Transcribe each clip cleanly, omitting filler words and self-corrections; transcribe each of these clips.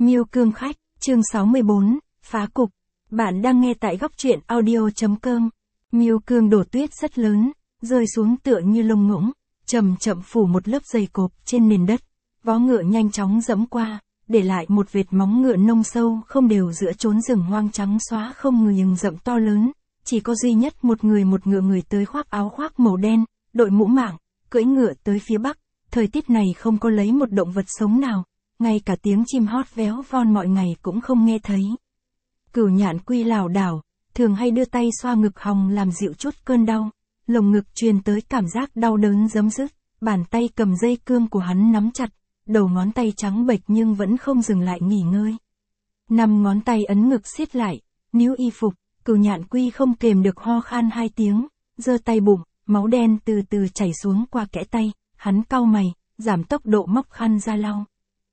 Miêu Cương Khách, chương 64, phá cục. Bạn đang nghe tại góc truyện audio.com. Miêu Cương đổ tuyết rất lớn, rơi xuống tựa như lông ngỗng, chậm chậm phủ một lớp dày cộp trên nền đất. Vó ngựa nhanh chóng dẫm qua, để lại một vệt móng ngựa nông sâu không đều giữa chốn rừng hoang trắng xóa không ngừng rậm to lớn. Chỉ có duy nhất một ngựa người tới khoác áo khoác màu đen, đội mũ mảng, cưỡi ngựa tới phía bắc. Thời tiết này không có lấy một động vật sống nào, ngay cả tiếng chim hót véo von mọi ngày cũng không nghe thấy. Cửu Nhạn Quy lảo đảo, thường hay đưa tay xoa ngực hòng làm dịu chút cơn đau, lồng ngực truyền tới cảm giác đau đớn giấm dứt, bàn tay cầm dây cương của hắn nắm chặt, đầu ngón tay trắng bệch nhưng vẫn không dừng lại nghỉ ngơi. 5 ngón tay ấn ngực siết lại, níu y phục, Cửu Nhạn Quy không kềm được ho khan 2 tiếng, giơ tay bụng, máu đen từ từ chảy xuống qua kẽ tay, hắn cau mày, giảm tốc độ móc khăn ra lau.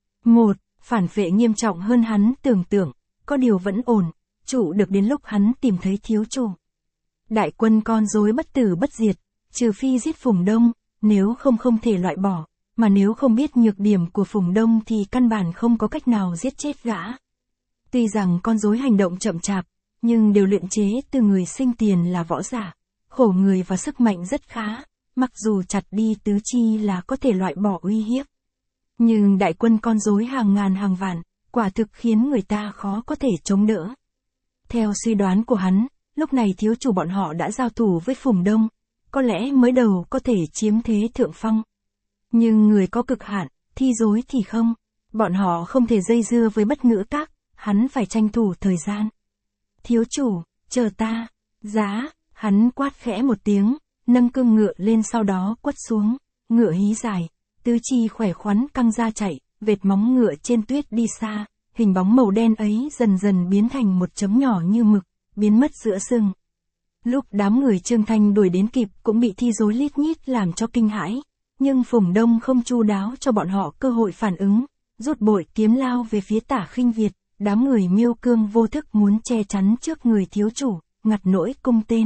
Phản vệ nghiêm trọng hơn hắn tưởng tượng, có điều vẫn ổn, trụ được đến lúc hắn tìm thấy thiếu chủ. Đại quân con rối bất tử bất diệt, trừ phi giết Phùng Đông, nếu không thể loại bỏ, mà nếu không biết nhược điểm của Phùng Đông thì căn bản không có cách nào giết chết gã. Tuy rằng con rối hành động chậm chạp, nhưng đều luyện chế từ người sinh tiền là võ giả, khổ người và sức mạnh rất khá, mặc dù chặt đi tứ chi là có thể loại bỏ uy hiếp. Nhưng đại quân con rối hàng ngàn hàng vạn, quả thực khiến người ta khó có thể chống đỡ. Theo suy đoán của hắn, lúc này thiếu chủ bọn họ đã giao thủ với Phùng Đông, có lẽ mới đầu có thể chiếm thế thượng phong. Nhưng người có cực hạn, thi rối thì không, bọn họ không thể dây dưa với Bất Ngữ Các, hắn phải tranh thủ thời gian. Thiếu chủ, chờ ta, giá, hắn quát khẽ một tiếng, nâng cương ngựa lên sau đó quất xuống, ngựa hí dài, tứ chi khỏe khoắn căng ra chạy, vệt móng ngựa trên tuyết đi xa, hình bóng màu đen ấy dần dần biến thành một chấm nhỏ như mực, biến mất giữa sương. Lúc đám người Trương Thanh đuổi đến kịp cũng bị thi rối lít nhít làm cho kinh hãi, nhưng Phùng Đông không chu đáo cho bọn họ cơ hội phản ứng, rút bội kiếm lao về phía Tả Khinh Việt, đám người Miêu Cương vô thức muốn che chắn trước người thiếu chủ, ngặt nỗi cung tên.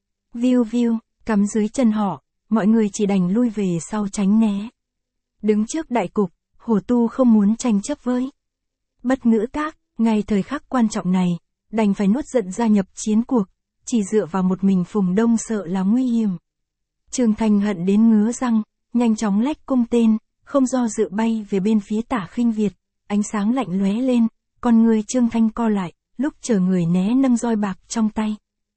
Viu viu, cắm dưới chân họ, mọi người chỉ đành lui về sau tránh né. Đứng trước đại cục, Hổ Tu không muốn tranh chấp với Bất Ngữ Các, ngay thời khắc quan trọng này, đành phải nuốt giận gia nhập chiến cuộc, chỉ dựa vào một mình Phùng Đông sợ là nguy hiểm. Trương Thanh hận đến ngứa răng, nhanh chóng lách cung tên, không do dự bay về bên phía Tả Khinh Việt, ánh sáng lạnh lóe lên, con người Trương Thanh co lại, lúc chờ người né nâng roi bạc trong tay.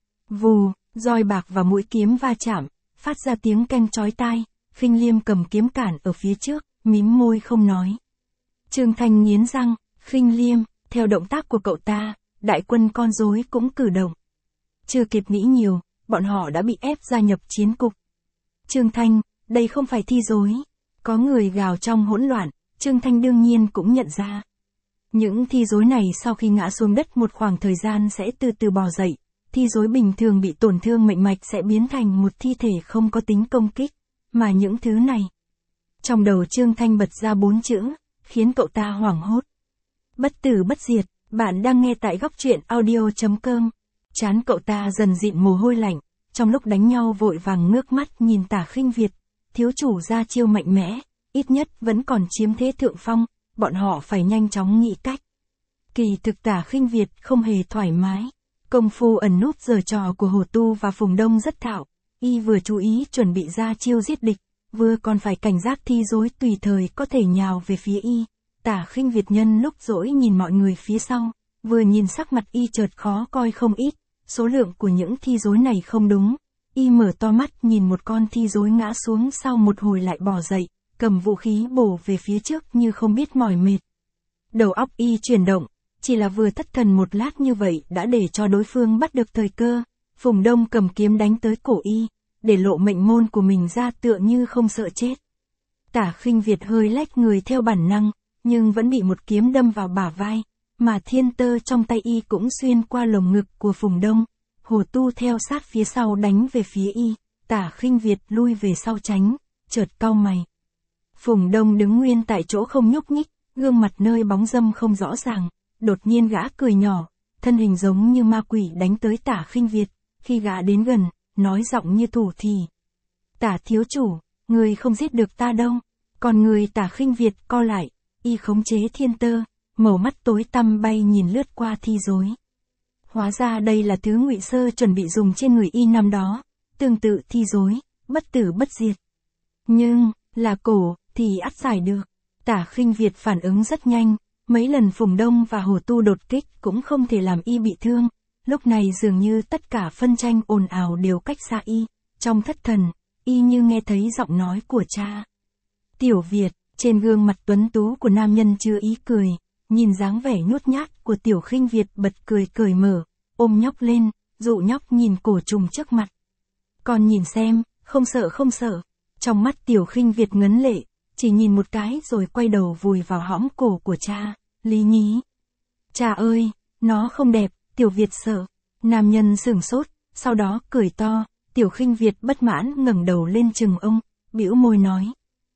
Vù, roi bạc và mũi kiếm va chạm, phát ra tiếng keng chói tai, Khinh Liêm cầm kiếm cản ở phía trước, mím môi không nói. Trương Thanh nghiến răng, Khinh Liêm, theo động tác của cậu ta, đại quân con rối cũng cử động. Chưa kịp nghĩ nhiều, bọn họ đã bị ép gia nhập chiến cục. Trương Thanh, đây không phải thi rối. Có người gào trong hỗn loạn, Trương Thanh đương nhiên cũng nhận ra. Những thi rối này sau khi ngã xuống đất một khoảng thời gian sẽ từ từ bò dậy. Thi rối bình thường bị tổn thương mệnh mạch sẽ biến thành một thi thể không có tính công kích. Mà những thứ này. Trong đầu Trương Thanh bật ra 4 chữ, khiến cậu ta hoảng hốt. Bất tử bất diệt, bạn đang nghe tại góc truyện audio.com. Trán cậu ta dần dịn mồ hôi lạnh, trong lúc đánh nhau vội vàng ngước mắt nhìn Tả Khinh Việt. Thiếu chủ ra chiêu mạnh mẽ, ít nhất vẫn còn chiếm thế thượng phong, bọn họ phải nhanh chóng nghĩ cách. Kỳ thực Tả Khinh Việt không hề thoải mái. Công phu ẩn núp giở trò của Hổ Tu và Phùng Đông rất thạo. Y vừa chú ý chuẩn bị ra chiêu giết địch, vừa còn phải cảnh giác thi rối tùy thời có thể nhào về phía y. Tả Khinh Việt nhân lúc rỗi nhìn mọi người phía sau, vừa nhìn sắc mặt y chợt khó coi không ít, số lượng của những thi rối này không đúng. Y mở to mắt nhìn một con thi rối ngã xuống sau một hồi lại bò dậy, cầm vũ khí bổ về phía trước như không biết mỏi mệt. Đầu óc y chuyển động, chỉ là vừa thất thần một lát như vậy đã để cho đối phương bắt được thời cơ. Phùng Đông cầm kiếm đánh tới cổ y, để lộ mệnh môn của mình ra tựa như không sợ chết. Tả Khinh Việt hơi lách người theo bản năng, nhưng vẫn bị một kiếm đâm vào bả vai, mà thiên tơ trong tay y cũng xuyên qua lồng ngực của Phùng Đông. Hổ Tu theo sát phía sau đánh về phía y, Tả Khinh Việt lui về sau tránh, chợt cau mày. Phùng Đông đứng nguyên tại chỗ không nhúc nhích, gương mặt nơi bóng râm không rõ ràng, đột nhiên gã cười nhỏ, thân hình giống như ma quỷ đánh tới Tả Khinh Việt, khi gã đến gần, nói giọng như thủ thì. Tả thiếu chủ, người không giết được ta đâu. Còn người Tả Khinh Việt co lại, y khống chế thiên tơ, màu mắt tối tăm bay nhìn lướt qua thi rối. Hóa ra đây là thứ Ngụy Sơ chuẩn bị dùng trên người y năm đó, tương tự thi rối, bất tử bất diệt. Nhưng, là cổ, thì ắt giải được. Tả Khinh Việt phản ứng rất nhanh, mấy lần Phùng Đông và Hồ Tu đột kích cũng không thể làm y bị thương. Lúc này dường như tất cả phân tranh ồn ào đều cách xa y, trong thất thần, y như nghe thấy giọng nói của cha. Tiểu Việt, trên gương mặt tuấn tú của nam nhân chưa ý cười, nhìn dáng vẻ nhút nhát của Tiểu Khinh Việt bật cười cởi mở, ôm nhóc lên, dụ nhóc nhìn cổ trùng trước mặt. Con nhìn xem, không sợ không sợ. Trong mắt Tiểu Khinh Việt ngấn lệ, chỉ nhìn một cái rồi quay đầu vùi vào hõm cổ của cha, lý nhí. Cha ơi, nó không đẹp, Tiểu Việt sợ. Nam nhân sửng sốt, sau đó cười to, Tiểu Khinh Việt bất mãn ngẩng đầu lên chừng ông, bĩu môi nói.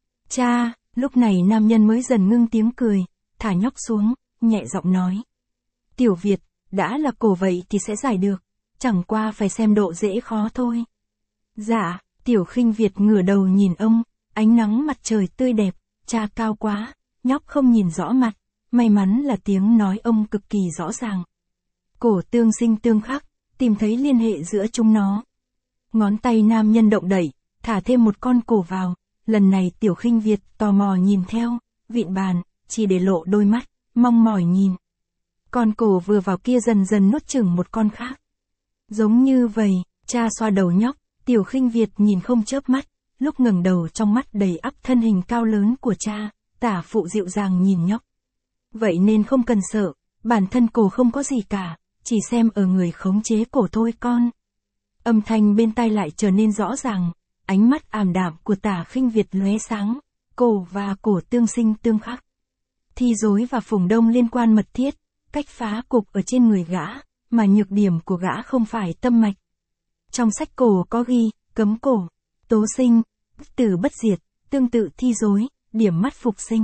Cha, lúc này nam nhân mới dần ngưng tiếng cười, thả nhóc xuống, nhẹ giọng nói. Tiểu Việt, đã là cổ vậy thì sẽ giải được, chẳng qua phải xem độ dễ khó thôi. Dạ, Tiểu Khinh Việt ngửa đầu nhìn ông, ánh nắng mặt trời tươi đẹp, cha cao quá, nhóc không nhìn rõ mặt, may mắn là tiếng nói ông cực kỳ rõ ràng. Cổ tương sinh tương khắc, tìm thấy liên hệ giữa chúng nó. Ngón tay nam nhân động đẩy, thả thêm một con cổ vào, lần này Tiểu Khinh Việt tò mò nhìn theo, vịn bàn, chỉ để lộ đôi mắt, mong mỏi nhìn. Con cổ vừa vào kia dần dần nuốt chửng một con khác. Giống như vậy, cha xoa đầu nhóc, Tiểu Khinh Việt nhìn không chớp mắt, lúc ngẩng đầu trong mắt đầy ắp thân hình cao lớn của cha, tả phụ dịu dàng nhìn nhóc. Vậy nên không cần sợ, bản thân cổ không có gì cả, chỉ xem ở người khống chế cổ thôi con. Âm thanh bên tai lại trở nên rõ ràng, ánh mắt ảm đạm của Tả Khinh Việt lóe sáng, cổ và cổ tương sinh tương khắc. Thi rối và Phùng Đông liên quan mật thiết, cách phá cục ở trên người gã, mà nhược điểm của gã không phải tâm mạch. Trong sách cổ có ghi, cấm cổ, tố sinh, bất tử bất diệt, tương tự thi rối, điểm mắt phục sinh.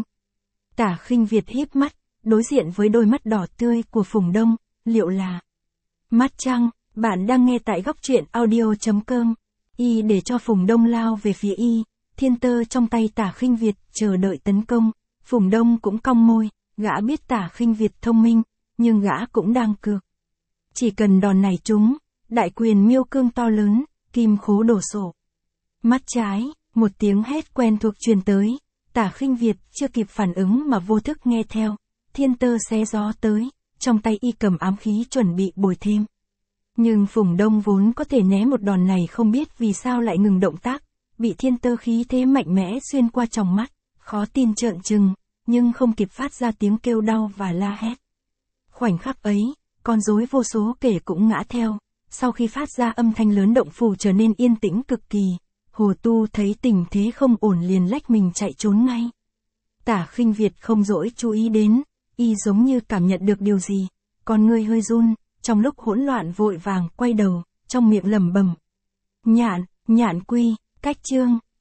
Tả Khinh Việt híp mắt, đối diện với đôi mắt đỏ tươi của Phùng Đông, liệu là mắt trăng. Bạn đang nghe tại góc truyện audio.com. Y để cho Phùng Đông lao về phía y, thiên tơ trong tay Tả Khinh Việt chờ đợi tấn công. Phùng Đông cũng cong môi, gã biết Tả Khinh Việt thông minh, nhưng gã cũng đang cược. Chỉ cần đòn này trúng, đại quyền miêu cương to lớn, kim khố đổ sổ. Mắt trái, một tiếng hét quen thuộc truyền tới, Tả Khinh Việt chưa kịp phản ứng mà vô thức nghe theo, thiên tơ xé gió tới, trong tay y cầm ám khí chuẩn bị bồi thêm. Nhưng Phùng Đông vốn có thể né một đòn này không biết vì sao lại ngừng động tác, bị thiên tơ khí thế mạnh mẽ xuyên qua tròng mắt, khó tin trợn trừng, nhưng không kịp phát ra tiếng kêu đau và la hét. Khoảnh khắc ấy, con rối vô số kể cũng ngã theo, sau khi phát ra âm thanh lớn động phủ trở nên yên tĩnh cực kỳ, Hồ Tu thấy tình thế không ổn liền lách mình chạy trốn ngay. Tả Khinh Việt không dỗi chú ý đến, y giống như cảm nhận được điều gì, con ngươi hơi run. Trong lúc hỗn loạn vội vàng quay đầu, trong miệng lẩm bẩm. Nhạn quy, cách chương.